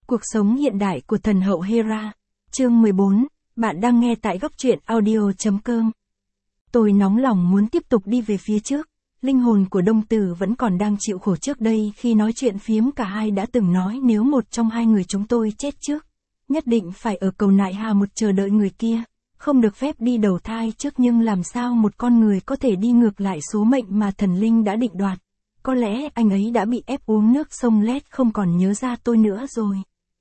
Cuộc sống hiện đại của thần hậu Hera. Chương 14, bạn đang nghe tại góc truyện audio.com. Tôi nóng lòng muốn tiếp tục đi về phía trước. Linh hồn của Đông Tử vẫn còn đang chịu khổ trước đây khi nói chuyện phiếm cả hai đã từng nói nếu một trong hai người chúng tôi chết trước. Nhất định phải ở cầu nại hà một chờ đợi người kia. Không được phép đi đầu thai trước, nhưng làm sao một con người có thể đi ngược lại số mệnh mà thần linh đã định đoạt. Có lẽ anh ấy đã bị ép uống nước sông Lết, không còn nhớ ra tôi nữa rồi.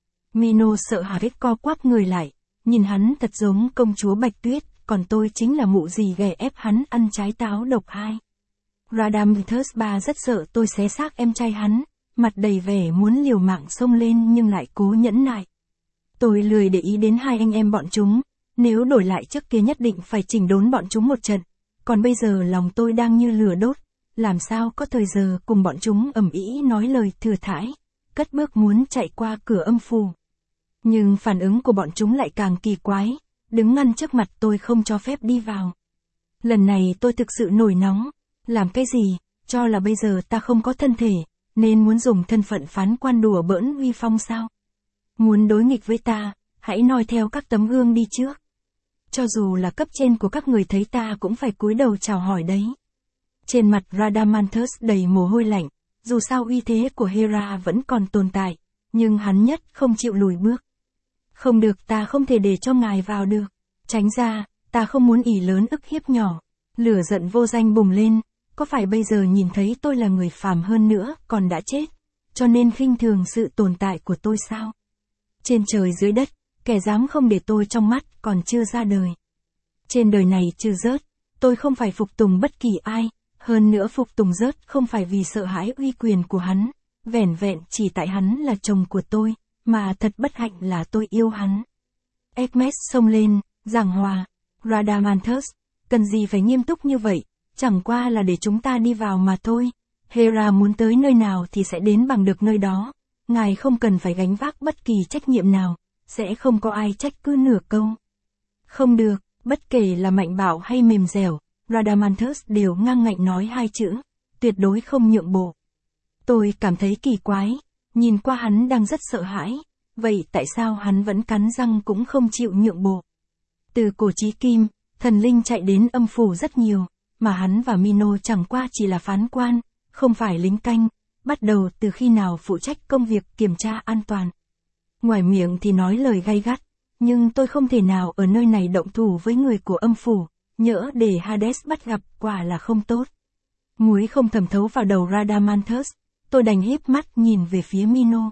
Mino sợ hãi co quắp người lại, nhìn hắn thật giống công chúa Bạch Tuyết, còn tôi chính là mụ gì ghẻ ép hắn ăn trái táo độc hai. Radamanthus ba rất sợ tôi xé xác em trai hắn, mặt đầy vẻ muốn liều mạng xông lên nhưng lại cố nhẫn nại. Tôi lười để ý đến hai anh em bọn chúng, nếu đổi lại trước kia nhất định phải chỉnh đốn bọn chúng một trận, còn bây giờ lòng tôi đang như lửa đốt, làm sao có thời giờ cùng bọn chúng ầm ĩ nói lời thừa thãi, cất bước muốn chạy qua cửa âm phủ. Nhưng phản ứng của bọn chúng lại càng kỳ quái, đứng ngăn trước mặt tôi không cho phép đi vào. Lần này tôi thực sự nổi nóng, làm cái gì, cho là bây giờ ta không có thân thể, nên muốn dùng thân phận phán quan đùa bỡn uy phong sao? Muốn đối nghịch với ta, hãy noi theo các tấm gương đi trước. Cho dù là cấp trên của các người thấy ta cũng phải cúi đầu chào hỏi đấy. Trên mặt Radamanthus đầy mồ hôi lạnh, dù sao uy thế của Hera vẫn còn tồn tại, nhưng hắn nhất không chịu lùi bước. Không được, ta không thể để cho ngài vào được. Tránh ra, ta không muốn ỷ lớn ức hiếp nhỏ. Lửa giận vô danh bùng lên, có phải bây giờ nhìn thấy tôi là người phàm hơn nữa, còn đã chết, cho nên khinh thường sự tồn tại của tôi sao? Trên trời dưới đất, kẻ dám không để tôi trong mắt còn chưa ra đời. Trên đời này trừ rớt, tôi không phải phục tùng bất kỳ ai, hơn nữa phục tùng rớt không phải vì sợ hãi uy quyền của hắn, vẻn vẹn chỉ tại hắn là chồng của tôi, mà thật bất hạnh là tôi yêu hắn. Hermes xông lên, giảng hòa, Radamanthus, cần gì phải nghiêm túc như vậy, chẳng qua là để chúng ta đi vào mà thôi. Hera muốn tới nơi nào thì sẽ đến bằng được nơi đó, ngài không cần phải gánh vác bất kỳ trách nhiệm nào, sẽ không có ai trách cứ nửa câu. Không được, bất kể là mạnh bạo hay mềm dẻo, Radamanthus đều ngang ngạnh nói hai chữ, tuyệt đối không nhượng bộ. Tôi cảm thấy kỳ quái, nhìn qua hắn đang rất sợ hãi, vậy tại sao hắn vẫn cắn răng cũng không chịu nhượng bộ? Từ cổ chí kim, thần linh chạy đến âm phủ rất nhiều, mà hắn và Mino chẳng qua chỉ là phán quan, không phải lính canh, bắt đầu từ khi nào phụ trách công việc kiểm tra an toàn. Ngoài miệng thì nói lời gay gắt, nhưng tôi không thể nào ở nơi này động thủ với người của âm phủ, nhỡ để Hades bắt gặp quả là không tốt. Muối không thẩm thấu vào đầu Radamanthus, tôi đành híp mắt nhìn về phía Mino.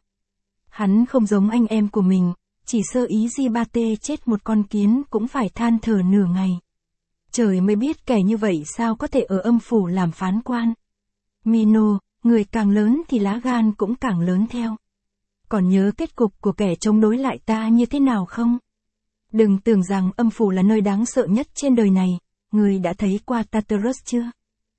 Hắn không giống anh em của mình, chỉ sơ ý Gibate chết một con kiến cũng phải than thở nửa ngày. Trời mới biết kẻ như vậy sao có thể ở âm phủ làm phán quan. Mino, người càng lớn thì lá gan cũng càng lớn theo. Còn nhớ kết cục của kẻ chống đối lại ta như thế nào không? Đừng tưởng rằng âm phủ là nơi đáng sợ nhất trên đời này, người đã thấy qua Tartarus chưa?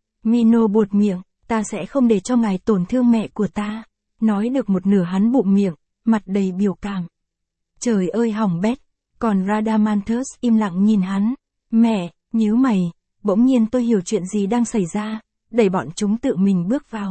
Mino buột miệng, ta sẽ không để cho ngài tổn thương mẹ của ta. Nói được một nửa hắn bụm miệng, mặt đầy biểu cảm. Trời ơi hỏng bét, còn Radamanthus im lặng nhìn hắn. Mẹ, nhíu mày, bỗng nhiên tôi hiểu chuyện gì đang xảy ra, đẩy bọn chúng tự mình bước vào.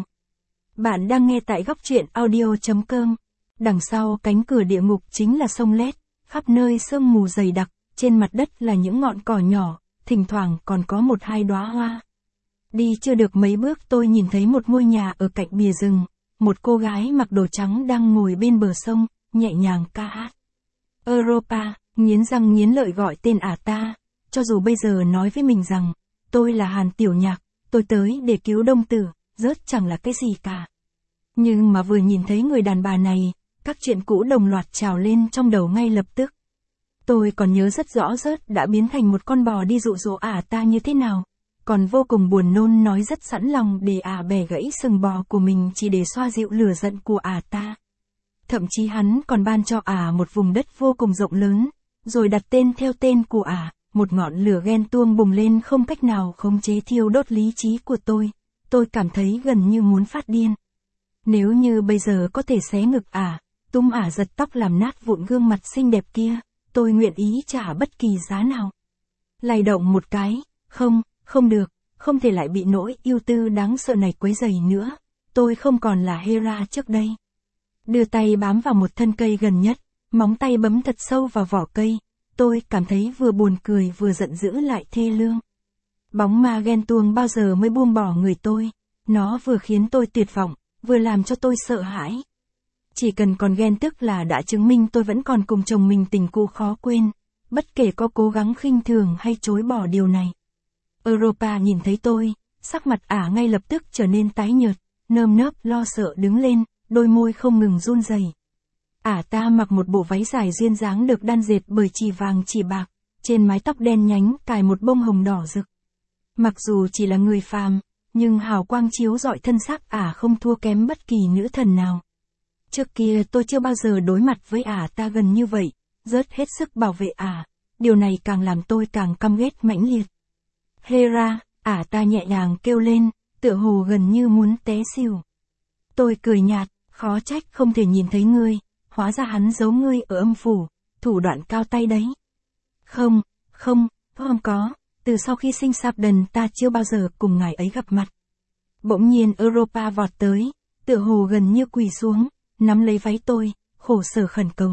Bạn đang nghe tại góc truyện audio.com. Đằng sau cánh cửa địa ngục chính là sông Lết, khắp nơi sương mù dày đặc, trên mặt đất là những ngọn cỏ nhỏ, thỉnh thoảng còn có một hai đóa hoa. Đi chưa được mấy bước tôi nhìn thấy một ngôi nhà ở cạnh bìa rừng, một cô gái mặc đồ trắng đang ngồi bên bờ sông, nhẹ nhàng ca hát. Europa, nghiến răng nghiến lợi gọi tên ả ta, cho dù bây giờ nói với mình rằng, tôi là Hàn Tiểu Nhạc, tôi tới để cứu Đông Tử, rớt chẳng là cái gì cả. Nhưng mà vừa nhìn thấy người đàn bà này, các chuyện cũ đồng loạt trào lên trong đầu ngay lập tức. Tôi còn nhớ rất rõ rớt đã biến thành một con bò đi dụ dỗ ả ta như thế nào, còn vô cùng buồn nôn nói rất sẵn lòng để ả bẻ gãy sừng bò của mình chỉ để xoa dịu lửa giận của ả ta. Thậm chí hắn còn ban cho ả một vùng đất vô cùng rộng lớn, rồi đặt tên theo tên của ả, một ngọn lửa ghen tuông bùng lên không cách nào khống chế thiêu đốt lý trí của tôi cảm thấy gần như muốn phát điên. Nếu như bây giờ có thể xé ngực ả, túm ả giật tóc làm nát vụn gương mặt xinh đẹp kia, tôi nguyện ý trả bất kỳ giá nào. Lay động một cái, không được, không thể lại bị nỗi yêu tư đáng sợ này quấy rầy nữa, tôi không còn là Hera trước đây. Đưa tay bám vào một thân cây gần nhất, móng tay bấm thật sâu vào vỏ cây. Tôi cảm thấy vừa buồn cười vừa giận dữ lại thê lương. Bóng ma ghen tuông bao giờ mới buông bỏ người tôi. Nó vừa khiến tôi tuyệt vọng, vừa làm cho tôi sợ hãi. Chỉ cần còn ghen tức là đã chứng minh tôi vẫn còn cùng chồng mình tình cũ khó quên, bất kể có cố gắng khinh thường hay chối bỏ điều này. Europa nhìn thấy tôi, sắc mặt ả ngay lập tức trở nên tái nhợt, nơm nớp lo sợ đứng lên, đôi môi không ngừng run rẩy. Ả ta mặc một bộ váy dài duyên dáng được đan dệt bởi chỉ vàng chỉ bạc, trên mái tóc đen nhánh cài một bông hồng đỏ rực. Mặc dù chỉ là người phàm, nhưng hào quang chiếu rọi thân xác ả không thua kém bất kỳ nữ thần nào. Trước kia tôi chưa bao giờ đối mặt với ả ta gần như vậy, rất hết sức bảo vệ ả, điều này càng làm tôi càng căm ghét mãnh liệt. Hera, ả ta nhẹ nhàng kêu lên, tựa hồ gần như muốn té xỉu. Tôi cười nhạt, khó trách không thể nhìn thấy ngươi, hóa ra hắn giấu ngươi ở âm phủ, thủ đoạn cao tay đấy. Không có, từ sau khi sinh Sabden ta chưa bao giờ cùng ngài ấy gặp mặt. Bỗng nhiên Europa vọt tới, tựa hồ gần như quỳ xuống, nắm lấy váy tôi, khổ sở khẩn cầu.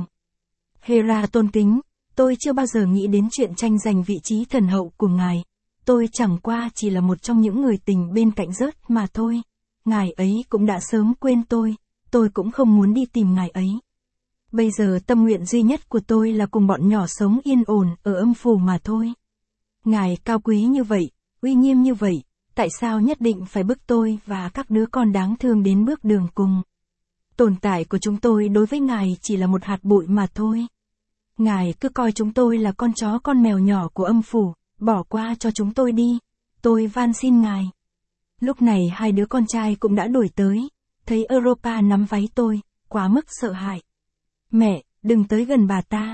Hera tôn kính, tôi chưa bao giờ nghĩ đến chuyện tranh giành vị trí thần hậu của ngài. Tôi chẳng qua chỉ là một trong những người tình bên cạnh rớt mà thôi. Ngài ấy cũng đã sớm quên tôi cũng không muốn đi tìm ngài ấy. Bây giờ tâm nguyện duy nhất của tôi là cùng bọn nhỏ sống yên ổn ở âm phủ mà thôi. Ngài cao quý như vậy, uy nghiêm như vậy, tại sao nhất định phải bức tôi và các đứa con đáng thương đến bước đường cùng? Tồn tại của chúng tôi đối với ngài chỉ là một hạt bụi mà thôi. Ngài cứ coi chúng tôi là con chó con mèo nhỏ của âm phủ, bỏ qua cho chúng tôi đi, tôi van xin ngài. Lúc này hai đứa con trai cũng đã đuổi tới, thấy Europa nắm váy tôi, quá mức sợ hãi. Mẹ, đừng tới gần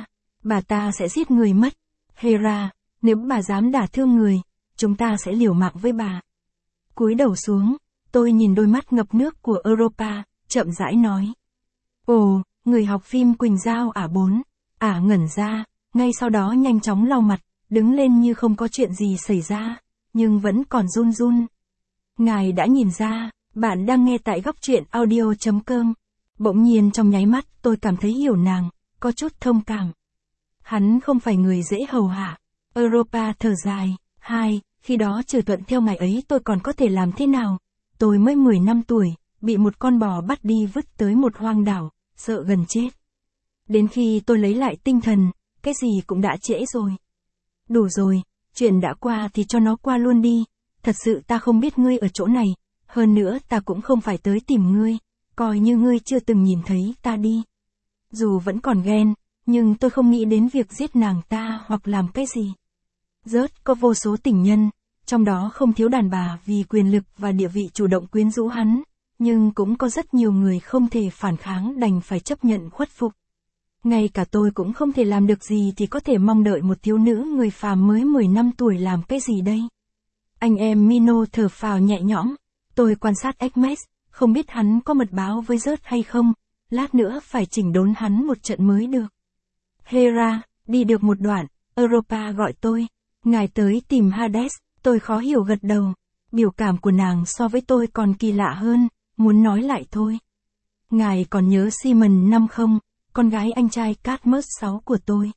bà ta sẽ giết người mất. Hera, nếu bà dám đả thương người, chúng ta sẽ liều mạng với bà. Cúi đầu xuống, tôi nhìn đôi mắt ngập nước của Europa, chậm rãi nói. Ồ, người học phim Quỳnh Giao ả Ả ngẩn ra, ngay sau đó nhanh chóng lau mặt, đứng lên như không có chuyện gì xảy ra, nhưng vẫn còn run run. Ngài đã nhìn ra, bạn đang nghe tại góc truyện audio.com. Bỗng nhiên trong nháy mắt tôi cảm thấy hiểu nàng, có chút thông cảm. Hắn không phải người dễ hầu hạ. Europa thở dài, khi đó trừ thuận theo ngài ấy tôi còn có thể làm thế nào? Tôi mới 10 năm tuổi, bị một con bò bắt đi vứt tới một hoang đảo, sợ gần chết. Đến khi tôi lấy lại tinh thần, cái gì cũng đã trễ rồi. Đủ rồi, chuyện đã qua thì cho nó qua luôn đi. Thật sự ta không biết ngươi ở chỗ này, hơn nữa ta cũng không phải tới tìm ngươi, coi như ngươi chưa từng nhìn thấy ta đi. Dù vẫn còn ghen, nhưng tôi không nghĩ đến việc giết nàng ta hoặc làm cái gì. Rớt có vô số tình nhân, trong đó không thiếu đàn bà vì quyền lực và địa vị chủ động quyến rũ hắn, nhưng cũng có rất nhiều người không thể phản kháng đành phải chấp nhận khuất phục. Ngay cả tôi cũng không thể làm được gì thì có thể mong đợi một thiếu nữ người phàm mới 10 năm tuổi làm cái gì đây? Anh em Mino thở phào nhẹ nhõm, tôi quan sát Hermes, không biết hắn có mật báo với Rớt hay không, lát nữa phải chỉnh đốn hắn một trận mới được. Hera, đi được một đoạn, Europa gọi tôi, ngài tới tìm Hades, tôi khó hiểu gật đầu, biểu cảm của nàng so với tôi còn kỳ lạ hơn, muốn nói lại thôi. Ngài còn nhớ Simon 5 không, con gái anh trai Cadmus 6 của tôi.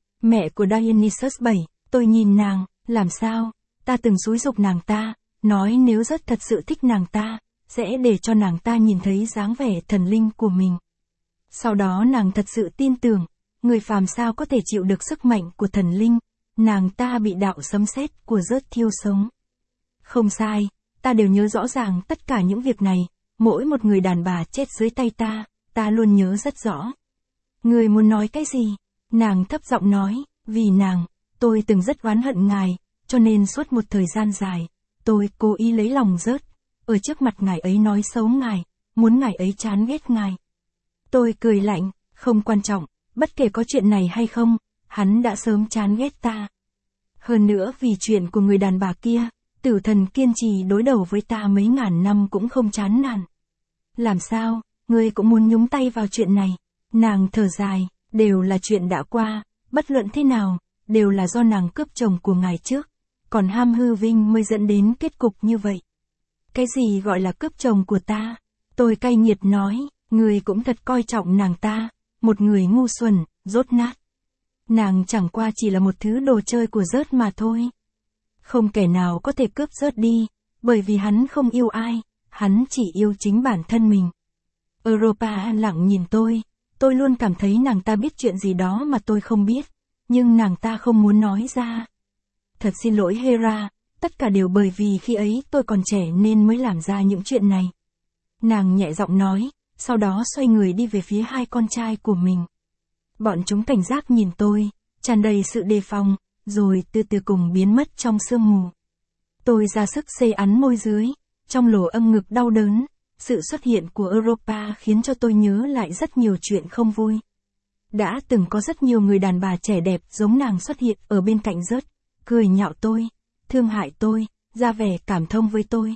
Mẹ của Dionysus 7, tôi nhìn nàng, làm sao, ta từng xúi giục nàng ta, nói nếu rất thật sự thích nàng ta, sẽ để cho nàng ta nhìn thấy dáng vẻ thần linh của mình. Sau đó nàng thật sự tin tưởng, người phàm sao có thể chịu được sức mạnh của thần linh, nàng ta bị đạo sấm sét của Rớt thiêu sống. Không sai, ta đều nhớ rõ ràng tất cả những việc này, mỗi một người đàn bà chết dưới tay ta luôn nhớ rất rõ. Người muốn nói cái gì? Nàng thấp giọng nói, vì nàng, tôi từng rất oán hận ngài, cho nên suốt một thời gian dài, tôi cố ý lấy lòng Rớt, ở trước mặt ngài ấy nói xấu ngài, muốn ngài ấy chán ghét ngài. Tôi cười lạnh, không quan trọng, bất kể có chuyện này hay không, hắn đã sớm chán ghét ta. Hơn nữa vì chuyện của người đàn bà kia, tử thần kiên trì đối đầu với ta mấy ngàn năm cũng không chán nản. Làm sao, ngươi cũng muốn nhúng tay vào chuyện này? Nàng thở dài, đều là chuyện đã qua, bất luận thế nào, đều là do nàng cướp chồng của ngài trước, còn ham hư vinh mới dẫn đến kết cục như vậy. Cái gì gọi là cướp chồng của ta? Tôi cay nghiệt nói, Người cũng thật coi trọng nàng ta, một người ngu xuẩn, dốt nát. Nàng chẳng qua chỉ là một thứ đồ chơi của Rớt mà thôi. Không kẻ nào có thể cướp Rớt đi, bởi vì hắn không yêu ai, hắn chỉ yêu chính bản thân mình. Europa an lặng nhìn tôi luôn cảm thấy nàng ta biết chuyện gì đó mà tôi không biết, nhưng nàng ta không muốn nói ra. Thật xin lỗi Hera, tất cả đều bởi vì khi ấy tôi còn trẻ nên mới làm ra những chuyện này. Nàng nhẹ giọng nói, sau đó xoay người đi về phía hai con trai của mình. Bọn chúng cảnh giác nhìn tôi, tràn đầy sự đề phòng, rồi từ từ cùng biến mất trong sương mù. Tôi ra sức xê ắn môi dưới, trong lỗ âm ngực đau đớn, sự xuất hiện của Europa khiến cho tôi nhớ lại rất nhiều chuyện không vui. Đã từng có rất nhiều người đàn bà trẻ đẹp giống nàng xuất hiện ở bên cạnh Rớt, cười nhạo tôi, thương hại tôi, ra vẻ cảm thông với tôi.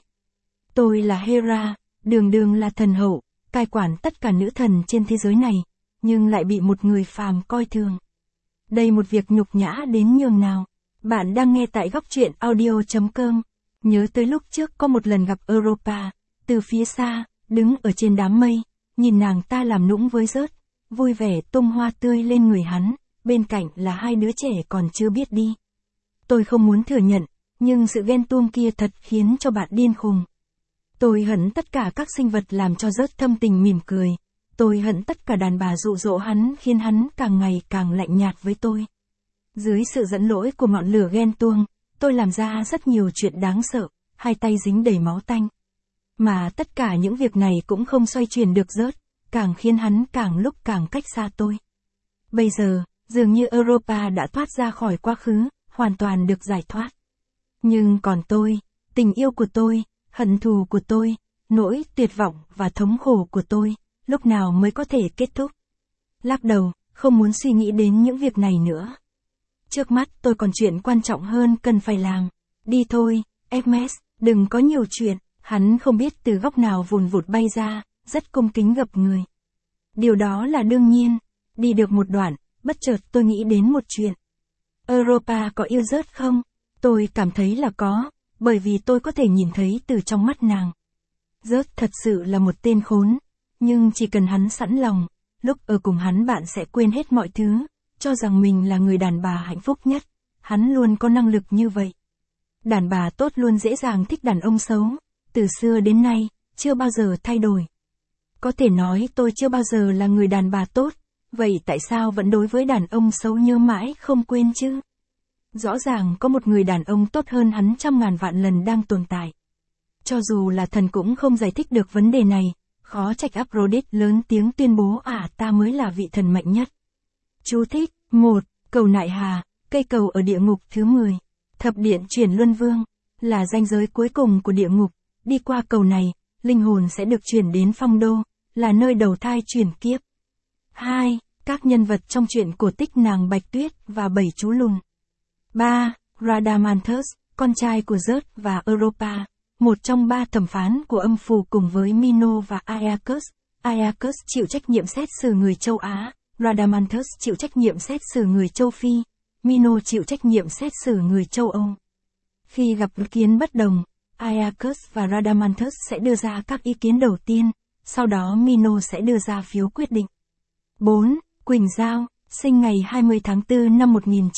Tôi là Hera, đường đường là thần hậu, cai quản tất cả nữ thần trên thế giới này, nhưng lại bị một người phàm coi thường. Đây một việc nhục nhã đến nhường nào. Bạn đang nghe tại góc truyện audio.com. Nhớ tới lúc trước có một lần gặp Europa, từ phía xa, đứng ở trên đám mây, nhìn nàng ta làm nũng với Rớt, vui vẻ tung hoa tươi lên người hắn, bên cạnh là hai đứa trẻ còn chưa biết đi. Tôi không muốn thừa nhận, nhưng sự ghen tuông kia thật khiến cho bạn điên khùng. Tôi hận tất cả các sinh vật làm cho Rớt thâm tình mỉm cười. Tôi hận tất cả đàn bà dụ dỗ hắn khiến hắn càng ngày càng lạnh nhạt với tôi. Dưới sự dẫn lỗi của ngọn lửa ghen tuông, tôi làm ra rất nhiều chuyện đáng sợ, hai tay dính đầy máu tanh. Mà tất cả những việc này cũng không xoay chuyển được Rớt, càng khiến hắn càng lúc càng cách xa tôi. Bây giờ, dường như Europa đã thoát ra khỏi quá khứ, hoàn toàn được giải thoát. Nhưng còn tôi, tình yêu của tôi, hận thù của tôi, nỗi tuyệt vọng và thống khổ của tôi, lúc nào mới có thể kết thúc? Lắc đầu, không muốn suy nghĩ đến những việc này nữa. Trước mắt tôi còn chuyện quan trọng hơn cần phải làm. Đi thôi, Hermes, đừng có nhiều chuyện. Hắn không biết từ góc nào vùn vụt bay ra, rất cung kính gặp người. Điều đó là đương nhiên. Đi được một đoạn, bất chợt tôi nghĩ đến một chuyện. Europa có yêu Rớt không? Tôi cảm thấy là có, bởi vì tôi có thể nhìn thấy từ trong mắt nàng. Rớt thật sự là một tên khốn, nhưng chỉ cần hắn sẵn lòng, lúc ở cùng hắn bạn sẽ quên hết mọi thứ, cho rằng mình là người đàn bà hạnh phúc nhất, hắn luôn có năng lực như vậy. Đàn bà tốt luôn dễ dàng thích đàn ông xấu, từ xưa đến nay, chưa bao giờ thay đổi. Có thể nói tôi chưa bao giờ là người đàn bà tốt, vậy tại sao vẫn đối với đàn ông xấu nhớ mãi không quên chứ? Rõ ràng có một người đàn ông tốt hơn hắn trăm ngàn vạn lần đang tồn tại. Cho dù là thần cũng không giải thích được vấn đề này, khó trách Aphrodite lớn tiếng tuyên bố ta mới là vị thần mạnh nhất. Chú thích, 1. Cầu Nại Hà, cây cầu ở địa ngục thứ 10. Thập điện chuyển luân vương, là ranh giới cuối cùng của địa ngục, đi qua cầu này, linh hồn sẽ được chuyển đến phong đô, là nơi đầu thai chuyển kiếp. 2. Các nhân vật trong truyện cổ tích nàng Bạch Tuyết và 7 chú lùn. 3. Radamanthus, con trai của Rớt và Europa, một trong 3 thẩm phán của âm phủ cùng với Mino và Aeacus. Aeacus chịu trách nhiệm xét xử người châu Á, Radamanthus chịu trách nhiệm xét xử người châu Phi, Mino chịu trách nhiệm xét xử người châu Âu. Khi gặp ý kiến bất đồng, Aeacus và Radamanthus sẽ đưa ra các ý kiến đầu tiên, sau đó Mino sẽ đưa ra phiếu quyết định. 4. Quỳnh Giao, sinh ngày 20 tháng 4 năm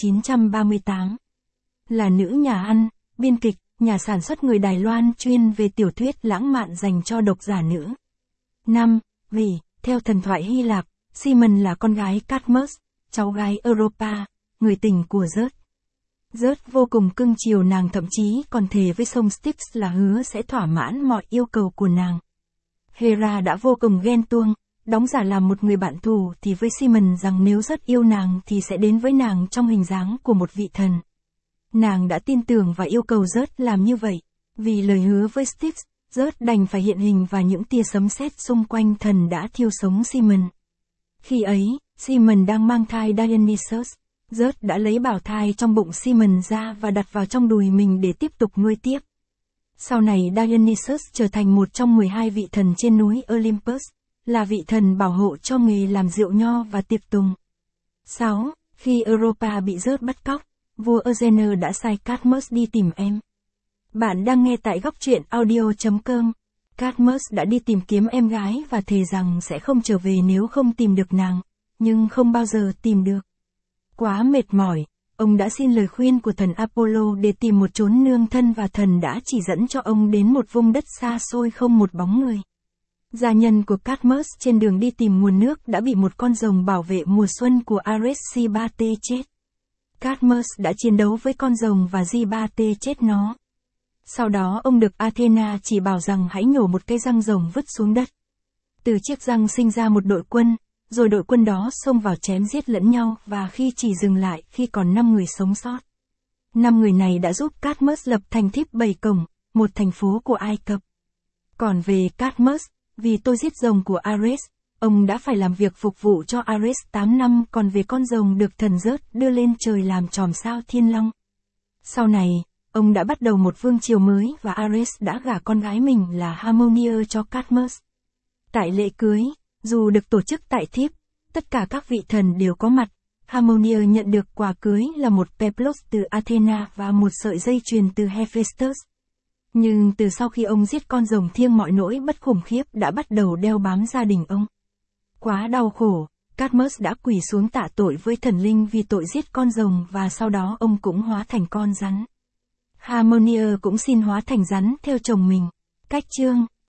1938. Là nữ nhà ăn, biên kịch, nhà sản xuất người Đài Loan chuyên về tiểu thuyết lãng mạn dành cho độc giả nữ. 5. Vì, theo thần thoại Hy Lạp, Simon là con gái Cadmus, cháu gái Europa, người tình của Rớt. Rớt vô cùng cưng chiều nàng, thậm chí còn thề với sông Styx là hứa sẽ thỏa mãn mọi yêu cầu của nàng. Hera đã vô cùng ghen tuông, đóng giả làm một người bạn thù thì với Simon rằng nếu Rớt yêu nàng thì sẽ đến với nàng trong hình dáng của một vị thần. Nàng đã tin tưởng và yêu cầu Rớt làm như vậy. Vì lời hứa với Styx, Rớt đành phải hiện hình và những tia sấm sét xung quanh thần đã thiêu sống Simon. Khi ấy, Simon đang mang thai Dionysus. Rớt đã lấy bào thai trong bụng Simon ra và đặt vào trong đùi mình để tiếp tục nuôi tiếp. Sau này Dionysus trở thành một trong 12 vị thần trên núi Olympus, là vị thần bảo hộ cho nghề làm rượu nho và tiệc tùng. 6. Khi Europa bị Rớt bắt cóc, vua Eugene đã sai Cadmus đi tìm em. Bạn đang nghe tại góc truyện audio.com. Cadmus đã đi tìm kiếm em gái và thề rằng sẽ không trở về nếu không tìm được nàng, nhưng không bao giờ tìm được. Quá mệt mỏi, ông đã xin lời khuyên của thần Apollo để tìm một chốn nương thân và thần đã chỉ dẫn cho ông đến một vùng đất xa xôi không một bóng người. Gia nhân của Cadmus trên đường đi tìm nguồn nước đã bị một con rồng bảo vệ mùa xuân của Ares Gibate chết. Cadmus đã chiến đấu với con rồng và Gibate chết nó. Sau đó ông được Athena chỉ bảo rằng hãy nhổ một cây răng rồng vứt xuống đất. Từ chiếc răng sinh ra một đội quân, rồi đội quân đó xông vào chém giết lẫn nhau và khi chỉ dừng lại khi còn 5 người sống sót. 5 người này đã giúp Cadmus lập thành Thíp 7 Cổng, một thành phố của Ai Cập. Còn về Cadmus, vì tôi giết rồng của Ares, ông đã phải làm việc phục vụ cho Ares 8 năm, còn về con rồng được thần Zeus đưa lên trời làm chòm sao Thiên Long. Sau này, ông đã bắt đầu một vương triều mới và Ares đã gả con gái mình là Harmonia cho Cadmus. Tại lễ cưới, dù được tổ chức tại Thíp, tất cả các vị thần đều có mặt. Harmonia nhận được quà cưới là một peplos từ Athena và một sợi dây chuyền từ Hephaestus. Nhưng từ sau khi ông giết con rồng thiêng mọi nỗi bất khủng khiếp đã bắt đầu đeo bám gia đình ông. Quá đau khổ, Cadmus đã quỳ xuống tạ tội với thần linh vì tội giết con rồng và sau đó ông cũng hóa thành con rắn. Harmonia cũng xin hóa thành rắn theo chồng mình. Cách chương